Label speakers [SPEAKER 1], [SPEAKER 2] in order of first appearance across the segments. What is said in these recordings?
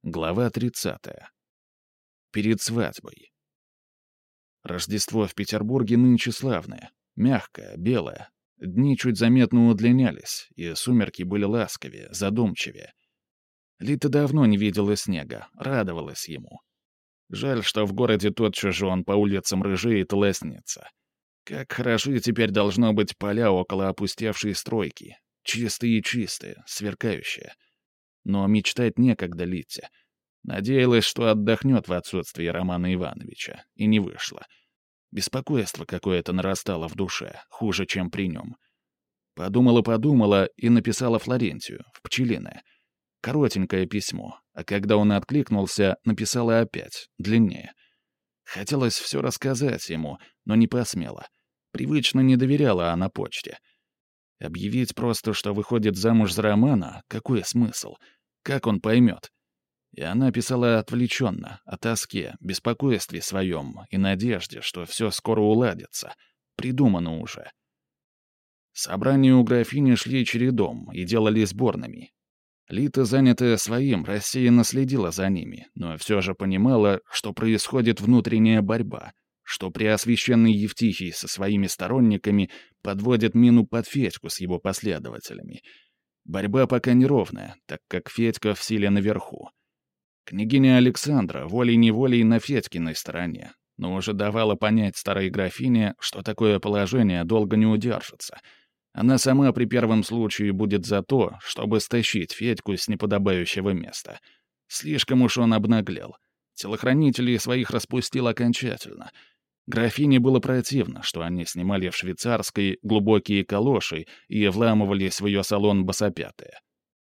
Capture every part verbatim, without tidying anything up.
[SPEAKER 1] Глава тридцатая. Перед свадьбой. Рождество в Петербурге нынче славное. Мягкое, белое. Дни чуть заметно удлинялись, и сумерки были ласковее, задумчивее. Лита давно не видела снега, радовалась ему. Жаль, что в городе тотчас же он по улицам рыжеет и лоснится. Как хороши теперь должно быть поля около опустевшей стройки. Чистые-чистые, сверкающие. Но мечтать некогда Лите. Надеялась, что отдохнет в отсутствии Романа Ивановича, и не вышло. Беспокойство какое-то нарастало в душе, хуже, чем при нем. Подумала-подумала и написала Флорентию, в Пчелиное. Коротенькое письмо, а когда он откликнулся, написала опять, длиннее. Хотелось все рассказать ему, но не посмела. Привычно не доверяла она почте. Объявить просто, что выходит замуж за Романа, какой смысл? Как он поймет? И она писала отвлеченно, о тоске, беспокойстве своем и надежде, что все скоро уладится. Придумано уже. Собрания у графини шли чередом и делали сборными. Лита, занятая своим, рассеянно следила за ними, но все же понимала, что происходит внутренняя борьба, что преосвященный Евтихий со своими сторонниками подводит мину под Федьку с его последователями. Борьба пока неровная, так как Федька в силе наверху. Княгиня Александра волей-неволей на Федькиной стороне, но уже давала понять старой графине, что такое положение долго не удержится. Она сама при первом случае будет за то, чтобы стащить Федьку с неподобающего места. Слишком уж он обнаглел. Телохранителей своих распустил окончательно. Графине было противно, что они снимали в швейцарской глубокие калоши и вламывались в ее салон босопятые.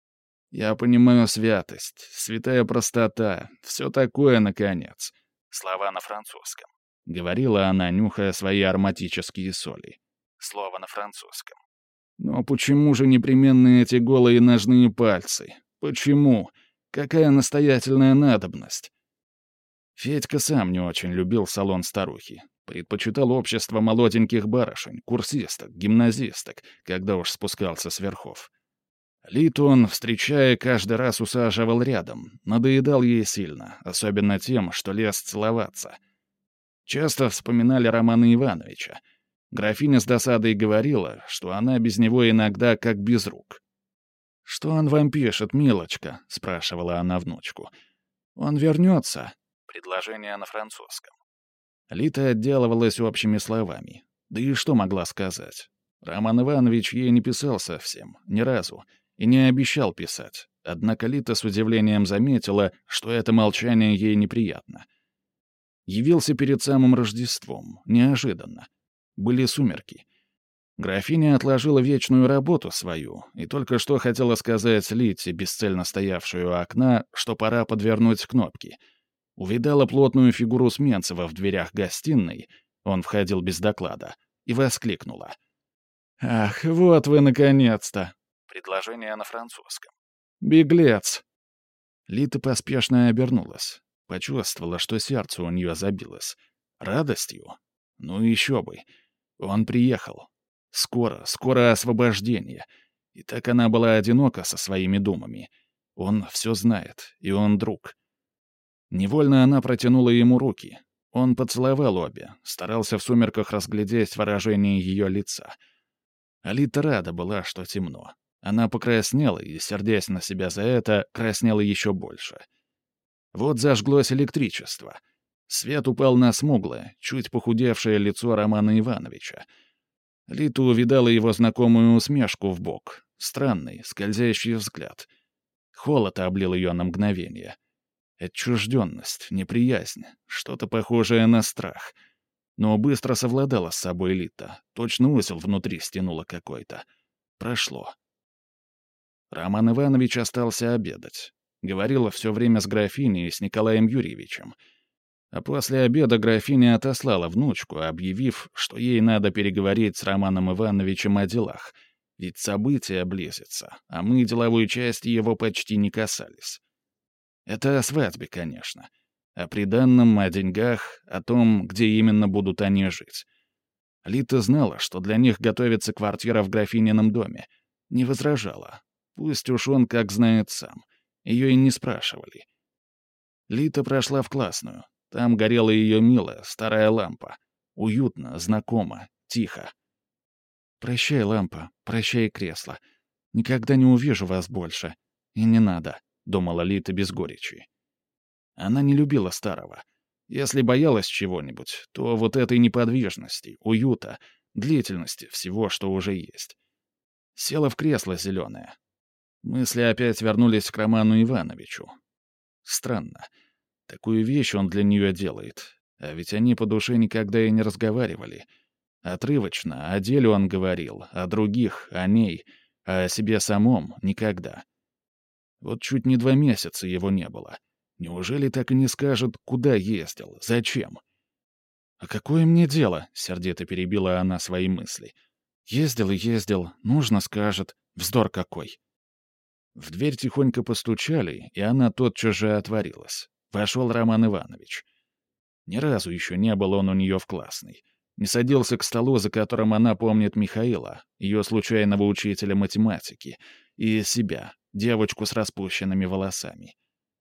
[SPEAKER 1] «Я понимаю святость, святая простота, все такое, наконец». Слова на французском. Говорила она, нюхая свои ароматические соли. Слово на французском. «Но почему же непременно эти голые ножные пальцы? Почему? Какая настоятельная надобность?» Федька сам не очень любил салон старухи. Предпочитал общество молоденьких барышень, курсисток, гимназисток, когда уж спускался с верхов. Литу он, встречая, каждый раз усаживал рядом, надоедал ей сильно, особенно тем, что лез целоваться. Часто вспоминали Романа Ивановича. Графиня с досадой говорила, что она без него иногда как без рук. «Что он вам пишет, милочка?» — спрашивала она внучку. «Он вернется?» Предложение на французском. Лита отделывалась общими словами. Да и что могла сказать? Роман Иванович ей не писал совсем, ни разу, и не обещал писать. Однако Лита с удивлением заметила, что это молчание ей неприятно. Явился перед самым Рождеством, неожиданно. Были сумерки. Графиня отложила вечную работу свою и только что хотела сказать Лите, бесцельно стоявшую у окна, что пора подвернуть кнопки. Увидала плотную фигуру Сменцева в дверях гостиной, он входил без доклада, и воскликнула. «Ах, вот вы, наконец-то!» Предложение на французском. «Беглец!» Лита поспешно обернулась. Почувствовала, что сердце у нее забилось. Радостью? Ну еще бы. Он приехал. Скоро, скоро освобождение. И так она была одинока со своими думами. Он все знает, и он друг. Невольно она протянула ему руки. Он поцеловал обе, старался в сумерках разглядеть выражение ее лица. Алита рада была, что темно. Она покраснела и, сердясь на себя за это, краснела еще больше. Вот зажглось электричество. Свет упал на смуглое, чуть похудевшее лицо Романа Ивановича. Лита увидала его знакомую усмешку в бок, странный, скользящий взгляд. Холод облил ее на мгновение. Отчужденность, неприязнь, что-то похожее на страх. Но быстро совладала с собой Лита, точно узел внутри стянула какой-то. Прошло. Роман Иванович остался обедать. Говорила все время с графиней и с Николаем Юрьевичем. А после обеда графиня отослала внучку, объявив, что ей надо переговорить с Романом Ивановичем о делах, ведь события близятся, а мы деловой части его почти не касались. Это о свадьбе, конечно. О приданном, о деньгах, о том, где именно будут они жить. Лита знала, что для них готовится квартира в графинином доме. Не возражала. Пусть уж он как знает сам. Ее и не спрашивали. Лита прошла в классную. Там горела ее милая старая лампа. Уютно, знакомо, тихо. «Прощай, лампа, прощай, кресло. Никогда не увижу вас больше. И не надо», — думала Лита без горечи. Она не любила старого. Если боялась чего-нибудь, то вот этой неподвижности, уюта, длительности всего, что уже есть. Села в кресло зеленое. Мысли опять вернулись к Роману Ивановичу. Странно. Такую вещь он для нее делает. А ведь они по душе никогда и не разговаривали. Отрывочно, о деле он говорил, о других, о ней, а о себе самом — никогда. Вот чуть не два месяца его не было. Неужели так и не скажет, куда ездил, зачем? «А какое мне дело?» — сердито перебила она свои мысли. «Ездил и ездил, нужно скажет. Вздор какой!» В дверь тихонько постучали, и она тотчас же отворилась. Вошел Роман Иванович. Ни разу еще не был он у нее в классной. Не садился к столу, за которым она помнит Михаила, ее случайного учителя математики, и себя, девочку с распущенными волосами.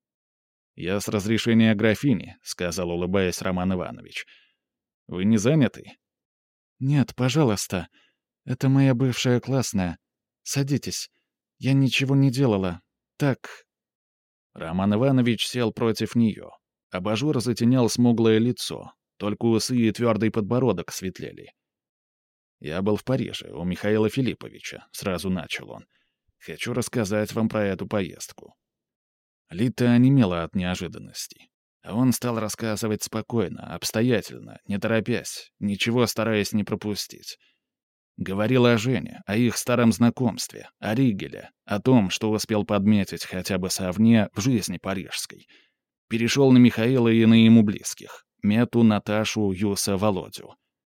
[SPEAKER 1] «Я с разрешения графини», — сказал, улыбаясь, Роман Иванович. «Вы не заняты?» «Нет, пожалуйста. Это моя бывшая классная. Садитесь. Я ничего не делала. Так...» Роман Иванович сел против нее. Абажур затенял смуглое лицо. Только усы и твердый подбородок светлели. «Я был в Париже, у Михаила Филипповича», — сразу начал он. «Хочу рассказать вам про эту поездку». Лита онемела от неожиданности. А он стал рассказывать спокойно, обстоятельно, не торопясь, ничего стараясь не пропустить. Говорил о Жене, о их старом знакомстве, о Ригеле, о том, что успел подметить хотя бы совне в жизни парижской. Перешел на Михаила и на ему близких — Мету, Наташу, Юса, Володю.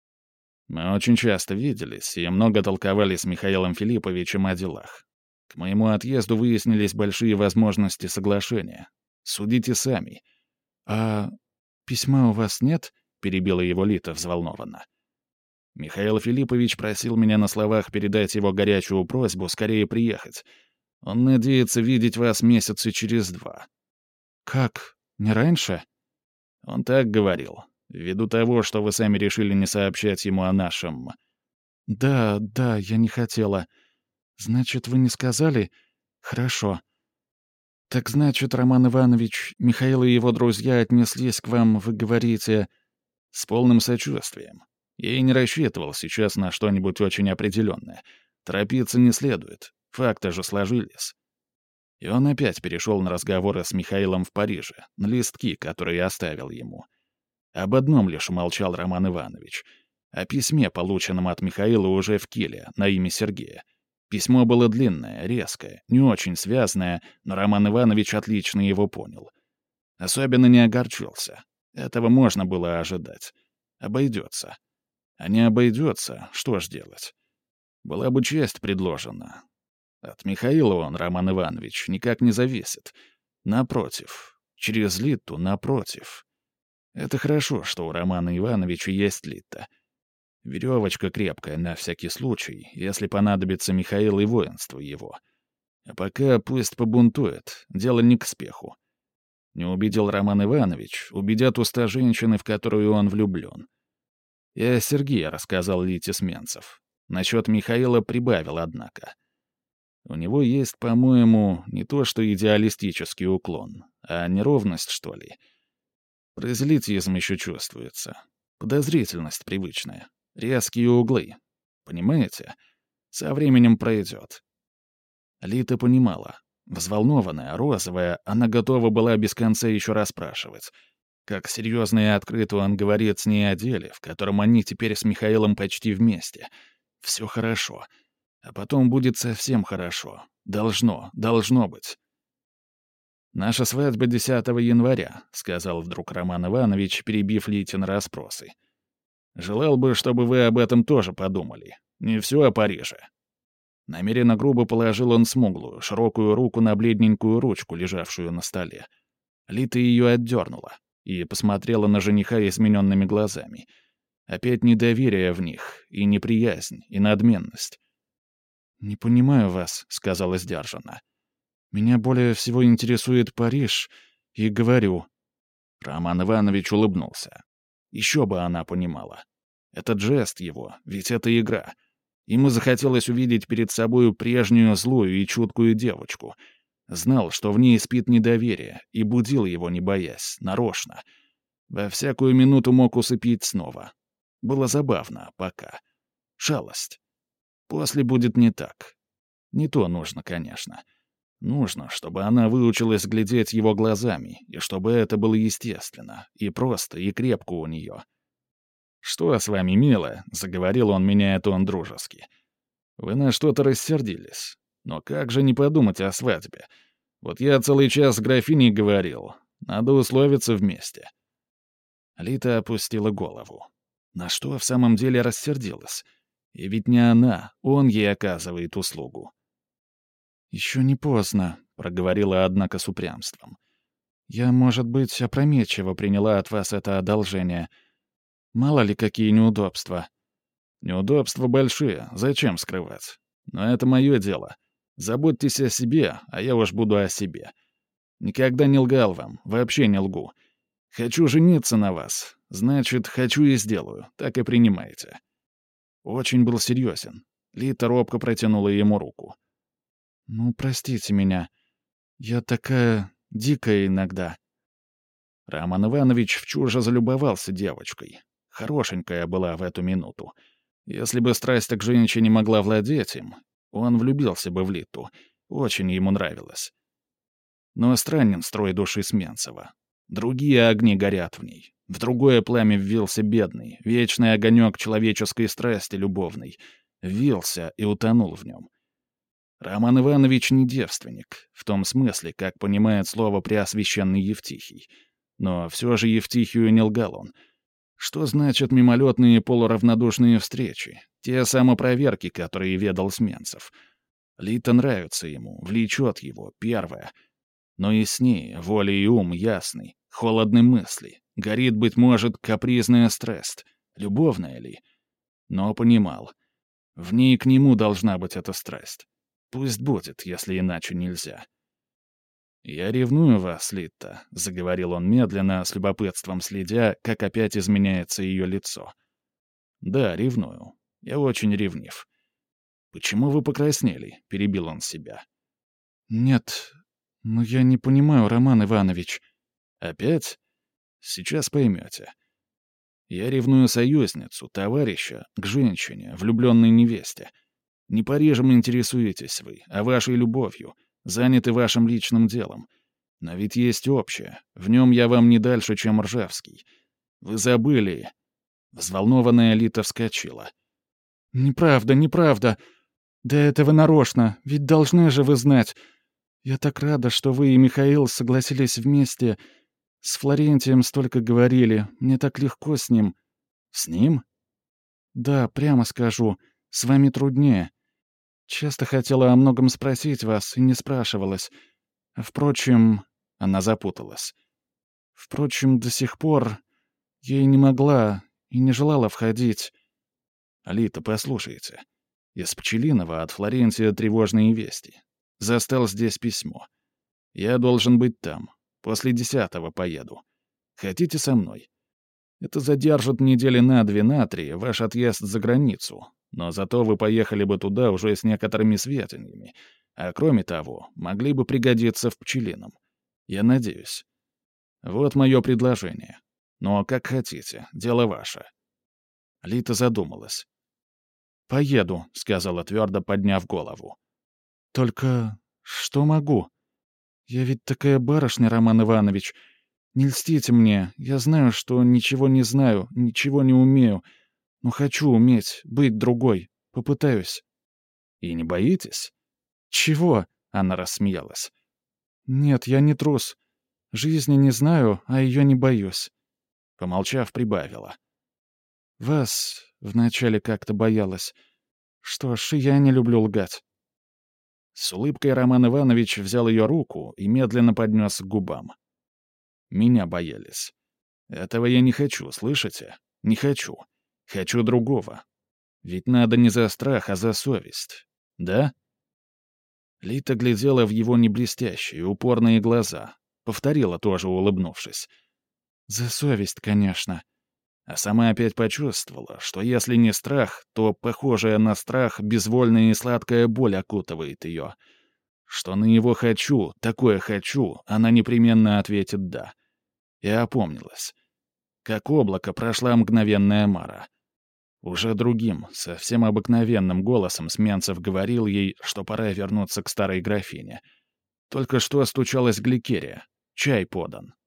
[SPEAKER 1] Мы очень часто виделись и много толковали с Михаилом Филипповичем о делах. К моему отъезду выяснились большие возможности соглашения. Судите сами. «А письма у вас нет?» — перебила его Лита взволнованно. Михаил Филиппович просил меня на словах передать его горячую просьбу скорее приехать. Он надеется видеть вас месяца через два. «Как? Не раньше?» Он так говорил, ввиду того, что вы сами решили не сообщать ему о нашем... «Да, да, я не хотела. Значит, вы не сказали? Хорошо. Так значит, Роман Иванович, Михаил и его друзья отнеслись к вам, вы говорите, с полным сочувствием. Я и не рассчитывал сейчас на что-нибудь очень определенное. Торопиться не следует. Факты же сложились». И он опять перешел на разговоры с Михаилом в Париже, на листки, которые оставил ему. Об одном лишь умолчал Роман Иванович. О письме, полученном от Михаила уже в Киле, на имя Сергея. Письмо было длинное, резкое, не очень связное, но Роман Иванович отлично его понял. Особенно не огорчился. Этого можно было ожидать. Обойдется. А не обойдется, что ж делать? Была бы честь предложена. От Михаила он, Роман Иванович, никак не зависит. Напротив. Через Литту напротив. Это хорошо, что у Романа Ивановича есть Литта. Веревочка крепкая на всякий случай, если понадобится Михаил и воинство его. А пока пусть побунтует, дело не к спеху. Не убедил Роман Иванович, убедят уста женщины, в которую он влюблен. Я Сергея рассказал Лите Сменцев. Насчет Михаила прибавил, однако. У него есть, по-моему, не то что идеалистический уклон, а неровность, что ли. Прозелитизм еще чувствуется. Подозрительность привычная. Резкие углы. Понимаете? Со временем пройдет. Лита понимала. Взволнованная, розовая, она готова была без конца еще расспрашивать. Как серьезно и открыто он говорит с ней о деле, в котором они теперь с Михаилом почти вместе. Все хорошо. А потом будет совсем хорошо. Должно, должно быть. «Наша свадьба десятого января», — сказал вдруг Роман Иванович, перебив Литин расспросы. «Желал бы, чтобы вы об этом тоже подумали. Не все о Париже». Намеренно грубо положил он смуглую, широкую руку на бледненькую ручку, лежавшую на столе. Лита ее отдернула и посмотрела на жениха измененными глазами. Опять недоверие в них, и неприязнь, и надменность. «Не понимаю вас», — сказала сдержанно. «Меня более всего интересует Париж, и говорю, Роман Иванович улыбнулся. Еще бы она понимала. Этот жест его, ведь это игра. Ему захотелось увидеть перед собою прежнюю злую и чуткую девочку. Знал, что в ней спит недоверие, и будил его, не боясь, нарочно. Во всякую минуту мог усыпить снова. Было забавно, пока. Шалость. После будет не так. Не то нужно, конечно. Нужно, чтобы она выучилась глядеть его глазами, и чтобы это было естественно, и просто, и крепко у нее. «Что с вами, милая?» — заговорил он, меняя тон дружески. «Вы на что-то рассердились. Но как же не подумать о свадьбе? Вот я целый час с графиней говорил. Надо условиться вместе». Лита опустила голову. На что в самом деле рассердилась? И ведь не она, он ей оказывает услугу. «Еще не поздно», — проговорила, однако, с упрямством. «Я, может быть, опрометчиво приняла от вас это одолжение. Мало ли какие неудобства». «Неудобства большие, зачем скрывать? Но это мое дело. Заботьтесь о себе, а я уж буду о себе. Никогда не лгал вам, вообще не лгу. Хочу жениться на вас, значит, хочу и сделаю, так и принимайте». Очень был серьезен. Лита робко протянула ему руку. «Ну, простите меня. Я такая дикая иногда». Роман Иванович вчуже залюбовался девочкой. Хорошенькая была в эту минуту. Если бы страсть к женщине могла владеть им, он влюбился бы в Литу. Очень ему нравилось. Но странен строй души Сменцева. Другие огни горят в ней. В другое пламя ввился бедный, вечный огонек человеческой страсти любовной. Ввился и утонул в нем. Роман Иванович не девственник, в том смысле, как понимает слово преосвященный Евтихий. Но все же Евтихию не лгал он. Что значит мимолетные полуравнодушные встречи? Те самопроверки, которые ведал Сменцев. Лита нравится ему, влечет его, первое. Но и с ней воля и ум ясный, холодны мысли. Горит, быть может, капризная страсть. Любовная ли? Но понимал. В ней к нему должна быть эта страсть. Пусть будет, если иначе нельзя. «Я ревную вас, Литта», — заговорил он медленно, с любопытством следя, как опять изменяется ее лицо. «Да, ревную. Я очень ревнив». «Почему вы покраснели?» — перебил он себя. «Нет, ну я не понимаю, Роман Иванович». «Опять? Сейчас поймете. Я ревную союзницу, товарища, к женщине, влюбленной невесте. Не Парижем интересуетесь вы, а вашей любовью, заняты вашим личным делом. Но ведь есть общее, в нем я вам не дальше, чем Ржевский. Вы забыли...» Взволнованная Лита вскочила. «Неправда, неправда. Да это вы нарочно, ведь должны же вы знать. Я так рада, что вы и Михаил согласились вместе. С Флорентием столько говорили, мне так легко с ним». «С ним?» «Да, прямо скажу, с вами труднее. Часто хотела о многом спросить вас и не спрашивалась. Впрочем...» — она запуталась. «Впрочем, до сих пор я и не могла, и не желала входить». «Лита, послушайте. Из Пчелиного от Флорентия тревожные вести. Застал здесь письмо. Я должен быть там. После десятого поеду. Хотите со мной? Это задержит недели на две, на три ваш отъезд за границу. Но зато вы поехали бы туда уже с некоторыми сведениями. А кроме того, могли бы пригодиться в Пчелином. Я надеюсь. Вот мое предложение. Но как хотите, дело ваше». Лита задумалась. «Поеду», — сказала твердо, подняв голову. «Только что могу? Я ведь такая барышня, Роман Иванович. Не льстите мне, я знаю, что ничего не знаю, ничего не умею. Но хочу уметь, быть другой. Попытаюсь». «И не боитесь?» «Чего?» — она рассмеялась. «Нет, я не трус. Жизни не знаю, а ее не боюсь». Помолчав, прибавила. «Вас вначале как-то боялась. Что ж, и я не люблю лгать». С улыбкой Роман Иванович взял ее руку и медленно поднес к губам. «Меня боялись. Этого я не хочу, слышите? Не хочу. Хочу другого. Ведь надо не за страх, а за совесть. Да?» Лита глядела в его неблестящие, упорные глаза. Повторила тоже, улыбнувшись.
[SPEAKER 2] За совесть, конечно.
[SPEAKER 1] А сама опять почувствовала, что если не страх, то похожая на страх безвольная и сладкая боль окутывает ее. Что на его «хочу», такое «хочу», она непременно ответит «да». И опомнилась. Как облако прошла мгновенная Мара. Уже другим, совсем обыкновенным голосом Сменцев говорил ей, что пора вернуться к старой графине. Только что стучалась Гликерия. Чай подан.